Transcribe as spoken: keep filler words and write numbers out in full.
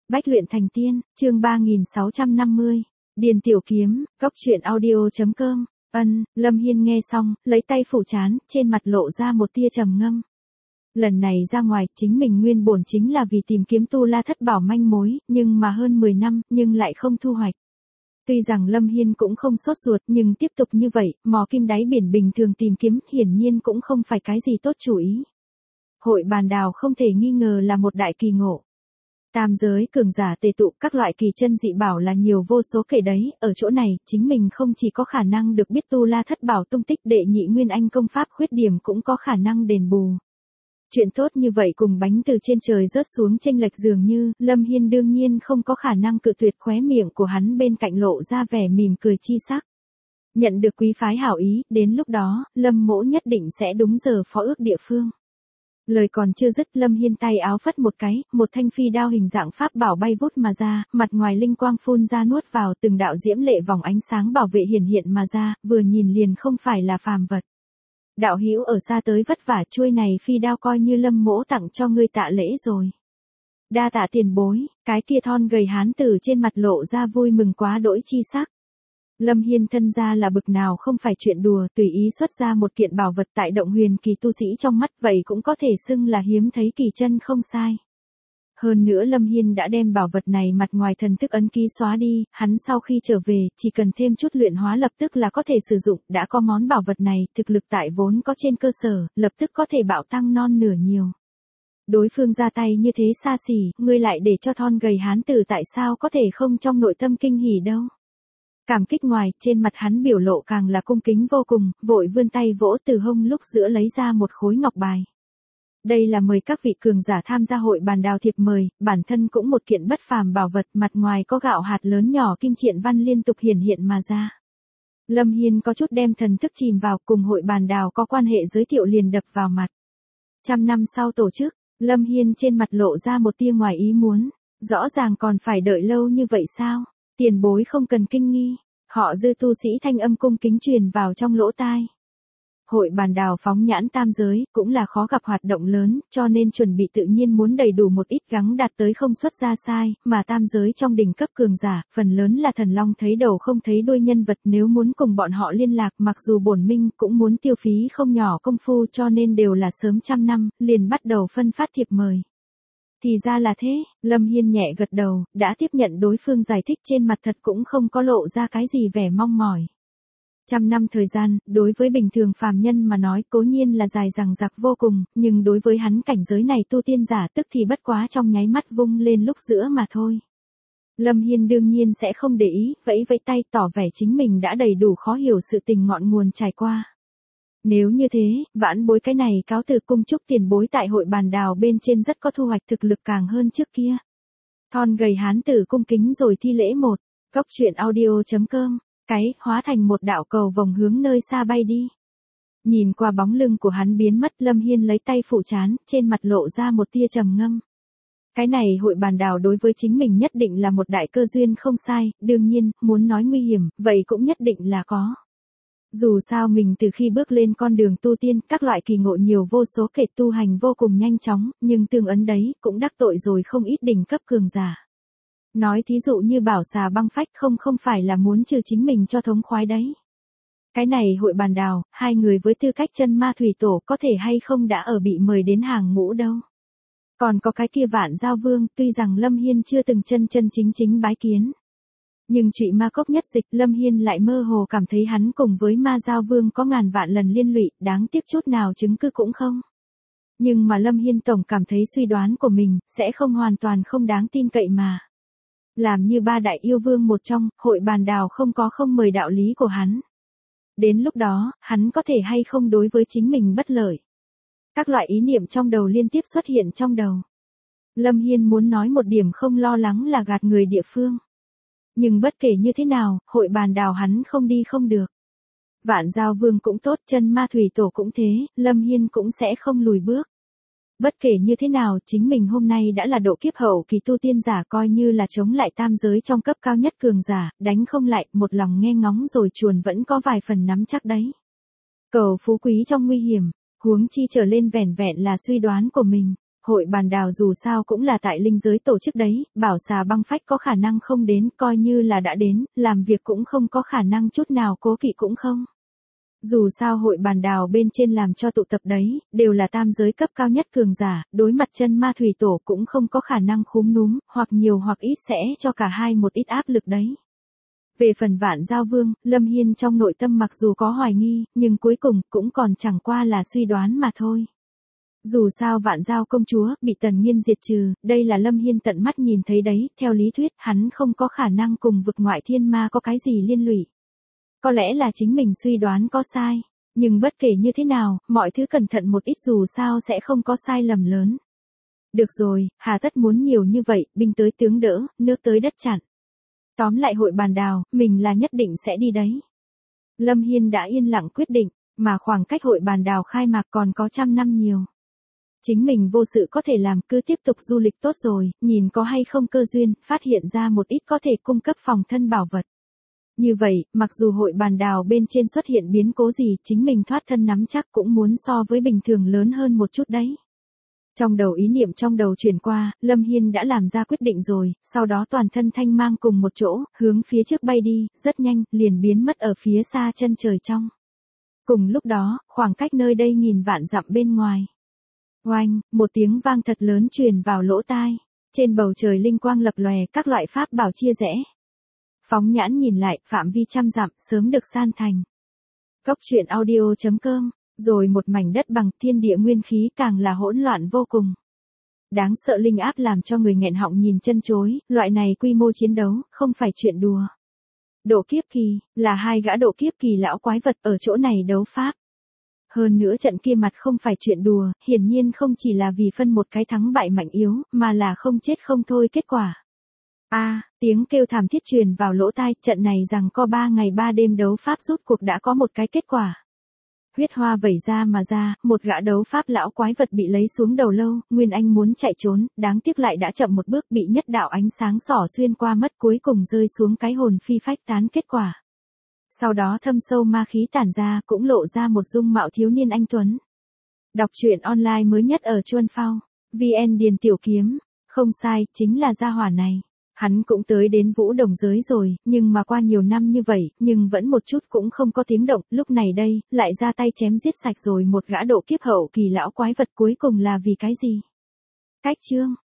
Bách luyện thành tiên, chương ba nghìn sáu trăm năm mươi. Điền Tiểu Kiếm, góc truyện audio chấm com. Ân, Lâm Hiên nghe xong, lấy tay phủ trán, trên mặt lộ ra một tia trầm ngâm. Lần này ra ngoài, chính mình nguyên bổn chính là vì tìm kiếm Tu La Thất Bảo manh mối, nhưng mà hơn mười năm, nhưng lại không thu hoạch. Tuy rằng Lâm Hiên cũng không sốt ruột, nhưng tiếp tục như vậy, mò kim đáy biển bình thường tìm kiếm, hiển nhiên cũng không phải cái gì tốt chủ ý. Hội bàn đào không thể nghi ngờ là một đại kỳ ngộ. Tam giới cường giả tề tụ, các loại kỳ chân dị bảo là nhiều vô số kể đấy, ở chỗ này, chính mình không chỉ có khả năng được biết Tu La Thất Bảo tung tích, đệ nhị nguyên anh công pháp khuyết điểm cũng có khả năng đền bù. Chuyện tốt như vậy cùng bánh từ trên trời rớt xuống chênh lệch dường như, Lâm Hiên đương nhiên không có khả năng cự tuyệt, khóe miệng của hắn bên cạnh lộ ra vẻ mỉm cười chi sắc. Nhận được quý phái hảo ý, đến lúc đó, Lâm mỗ nhất định sẽ đúng giờ phó ước địa phương. Lời còn chưa dứt, Lâm Hiên tay áo phất một cái, một thanh phi đao hình dạng pháp bảo bay vút mà ra, mặt ngoài linh quang phun ra nuốt vào, từng đạo diễm lệ vòng ánh sáng bảo vệ hiển hiện mà ra, vừa nhìn liền không phải là phàm vật. Đạo hữu ở xa tới vất vả, chuôi này phi đao coi như Lâm mỗ tặng cho ngươi tạ lễ rồi. Đa tạ tiền bối, cái kia thon gầy hán tử trên mặt lộ ra vui mừng quá đỗi chi sắc. Lâm Hiên thân ra là bực nào không phải chuyện đùa, tùy ý xuất ra một kiện bảo vật tại động huyền kỳ tu sĩ trong mắt, vậy cũng có thể xưng là hiếm thấy kỳ chân không sai. Hơn nữa Lâm Hiên đã đem bảo vật này mặt ngoài thần thức ấn ký xóa đi, hắn sau khi trở về, chỉ cần thêm chút luyện hóa lập tức là có thể sử dụng, đã có món bảo vật này, thực lực tại vốn có trên cơ sở, lập tức có thể bạo tăng non nửa nhiều. Đối phương ra tay như thế xa xỉ, ngươi lại để cho thon gầy hán tử tại sao có thể không trong nội tâm kinh hỉ đâu. Cảm kích ngoài, trên mặt hắn biểu lộ càng là cung kính vô cùng, vội vươn tay vỗ từ hông lúc giữa lấy ra một khối ngọc bài. Đây là mời các vị cường giả tham gia hội bàn đào thiệp mời, bản thân cũng một kiện bất phàm bảo vật, mặt ngoài có gạo hạt lớn nhỏ kim triện văn liên tục hiển hiện mà ra. Lâm Hiên có chút đem thần thức chìm vào, cùng hội bàn đào có quan hệ giới thiệu liền đập vào mặt. Trăm năm sau tổ chức, Lâm Hiên trên mặt lộ ra một tia ngoài ý muốn, rõ ràng còn phải đợi lâu như vậy sao? Tiền bối không cần kinh nghi, họ Dư tu sĩ thanh âm cung kính truyền vào trong lỗ tai. Hội bàn đào phóng nhãn tam giới, cũng là khó gặp hoạt động lớn, cho nên chuẩn bị tự nhiên muốn đầy đủ một ít gắng đạt tới không xuất ra sai, mà tam giới trong đỉnh cấp cường giả, phần lớn là thần long thấy đầu không thấy đuôi nhân vật, nếu muốn cùng bọn họ liên lạc, mặc dù bổn minh cũng muốn tiêu phí không nhỏ công phu, cho nên đều là sớm trăm năm, liền bắt đầu phân phát thiệp mời. Thì ra là thế, Lâm Hiên nhẹ gật đầu, đã tiếp nhận đối phương giải thích, trên mặt thật cũng không có lộ ra cái gì vẻ mong mỏi. Trăm năm thời gian, đối với bình thường phàm nhân mà nói cố nhiên là dài dằng dặc vô cùng, nhưng đối với hắn cảnh giới này tu tiên giả tức thì bất quá trong nháy mắt vung lên lúc giữa mà thôi. Lâm Hiên đương nhiên sẽ không để ý, vẫy vẫy tay tỏ vẻ chính mình đã đầy đủ khó hiểu sự tình ngọn nguồn trải qua. Nếu như thế, vãn bối cái này cáo từ, cung chúc tiền bối tại hội bàn đào bên trên rất có thu hoạch, thực lực càng hơn trước kia. Thon gầy hán tử cung kính rồi thi lễ một, góc truyện audio chấm com, cái, hóa thành một đạo cầu vòng hướng nơi xa bay đi. Nhìn qua bóng lưng của hắn biến mất, Lâm Hiên lấy tay phủ trán, trên mặt lộ ra một tia trầm ngâm. Cái này hội bàn đào đối với chính mình nhất định là một đại cơ duyên không sai, đương nhiên, muốn nói nguy hiểm, vậy cũng nhất định là có. Dù sao mình từ khi bước lên con đường tu tiên, các loại kỳ ngộ nhiều vô số kể, tu hành vô cùng nhanh chóng, nhưng tương ấn đấy, cũng đắc tội rồi không ít đỉnh cấp cường giả. Nói thí dụ như bảo xà băng phách không không phải là muốn trừ chính mình cho thống khoái đấy. Cái này hội bàn đào, hai người với tư cách chân ma thủy tổ có thể hay không đã ở bị mời đến hàng ngũ đâu. Còn có cái kia Vạn Giao Vương, tuy rằng Lâm Hiên chưa từng chân chân chính chính bái kiến. Nhưng Trụy Ma Cốc nhất dịch, Lâm Hiên lại mơ hồ cảm thấy hắn cùng với Ma Giao Vương có ngàn vạn lần liên lụy, đáng tiếc chút nào chứng cứ cũng không. Nhưng mà Lâm Hiên tổng cảm thấy suy đoán của mình, sẽ không hoàn toàn không đáng tin cậy mà. Làm như ba đại yêu vương một trong, hội bàn đào không có không mời đạo lý của hắn. Đến lúc đó, hắn có thể hay không đối với chính mình bất lợi. Các loại ý niệm trong đầu liên tiếp xuất hiện trong đầu. Lâm Hiên muốn nói một điểm không lo lắng là gạt người địa phương. Nhưng bất kể như thế nào, hội bàn đào hắn không đi không được. Vạn Giao Vương cũng tốt, chân ma thủy tổ cũng thế, Lâm Hiên cũng sẽ không lùi bước. Bất kể như thế nào, chính mình hôm nay đã là độ kiếp hậu kỳ tu tiên giả, coi như là chống lại tam giới trong cấp cao nhất cường giả, đánh không lại, một lòng nghe ngóng rồi chuồn vẫn có vài phần nắm chắc đấy. Cầu phú quý trong nguy hiểm, huống chi trở lên vẻn vẹn là suy đoán của mình. Hội bàn đào dù sao cũng là tại linh giới tổ chức đấy, bảo xà băng phách có khả năng không đến, coi như là đã đến, làm việc cũng không có khả năng chút nào cố kỵ cũng không. Dù sao hội bàn đào bên trên làm cho tụ tập đấy, đều là tam giới cấp cao nhất cường giả, đối mặt chân ma thủy tổ cũng không có khả năng khúm núm, hoặc nhiều hoặc ít sẽ cho cả hai một ít áp lực đấy. Về phần Vạn Giao Vương, Lâm Hiên trong nội tâm mặc dù có hoài nghi, nhưng cuối cùng cũng còn chẳng qua là suy đoán mà thôi. Dù sao Vạn Giao công chúa bị Tần Nhiên diệt trừ, đây là Lâm Hiên tận mắt nhìn thấy đấy, theo lý thuyết hắn không có khả năng cùng vực ngoại thiên ma có cái gì liên lụy. Có lẽ là chính mình suy đoán có sai, nhưng bất kể như thế nào, mọi thứ cẩn thận một ít dù sao sẽ không có sai lầm lớn. Được rồi, hà tất muốn nhiều như vậy, binh tới tướng đỡ, nước tới đất chặn. Tóm lại hội bàn đào, mình là nhất định sẽ đi đấy. Lâm Hiên đã yên lặng quyết định, mà khoảng cách hội bàn đào khai mạc còn có trăm năm nhiều. Chính mình vô sự có thể làm, cứ tiếp tục du lịch tốt rồi, nhìn có hay không cơ duyên, phát hiện ra một ít có thể cung cấp phòng thân bảo vật. Như vậy, mặc dù hội bàn đào bên trên xuất hiện biến cố gì, chính mình thoát thân nắm chắc cũng muốn so với bình thường lớn hơn một chút đấy. Trong đầu ý niệm trong đầu chuyển qua, Lâm Hiên đã làm ra quyết định rồi, sau đó toàn thân thanh mang cùng một chỗ, hướng phía trước bay đi, rất nhanh, liền biến mất ở phía xa chân trời trong. Cùng lúc đó, khoảng cách nơi đây nghìn vạn dặm bên ngoài. Oanh, một tiếng vang thật lớn truyền vào lỗ tai. Trên bầu trời linh quang lập lòe, các loại pháp bảo chia rẽ. Phóng nhãn nhìn lại, phạm vi trăm dặm, sớm được san thành. Cốc truyện audio chấm com, rồi một mảnh đất bằng, thiên địa nguyên khí càng là hỗn loạn vô cùng. Đáng sợ linh áp làm cho người nghẹn họng nhìn chân chối, loại này quy mô chiến đấu, không phải chuyện đùa. Độ kiếp kỳ, là hai gã độ kiếp kỳ lão quái vật ở chỗ này đấu pháp. Hơn nữa trận kia mặt không phải chuyện đùa, hiển nhiên không chỉ là vì phân một cái thắng bại mạnh yếu, mà là không chết không thôi kết quả. A, à, tiếng kêu thảm thiết truyền vào lỗ tai, trận này rằng có ba ngày ba đêm đấu pháp rốt cuộc đã có một cái kết quả. Huyết hoa vẩy ra mà ra, một gã đấu pháp lão quái vật bị lấy xuống đầu lâu, Nguyên Anh muốn chạy trốn, đáng tiếc lại đã chậm một bước, bị nhất đạo ánh sáng xỏ xuyên qua mất, cuối cùng rơi xuống cái hồn phi phách tán kết quả. Sau đó thâm sâu ma khí tản ra, cũng lộ ra một dung mạo thiếu niên anh tuấn. Đọc truyện online mới nhất ở Chuan Phao, vê en Điền Tiểu Kiếm, không sai, chính là gia hỏa này. Hắn cũng tới đến Vũ Đồng giới rồi, nhưng mà qua nhiều năm như vậy, nhưng vẫn một chút cũng không có tiếng động, lúc này đây, lại ra tay chém giết sạch rồi một gã độ kiếp hậu kỳ lão quái vật, cuối cùng là vì cái gì? Cách chương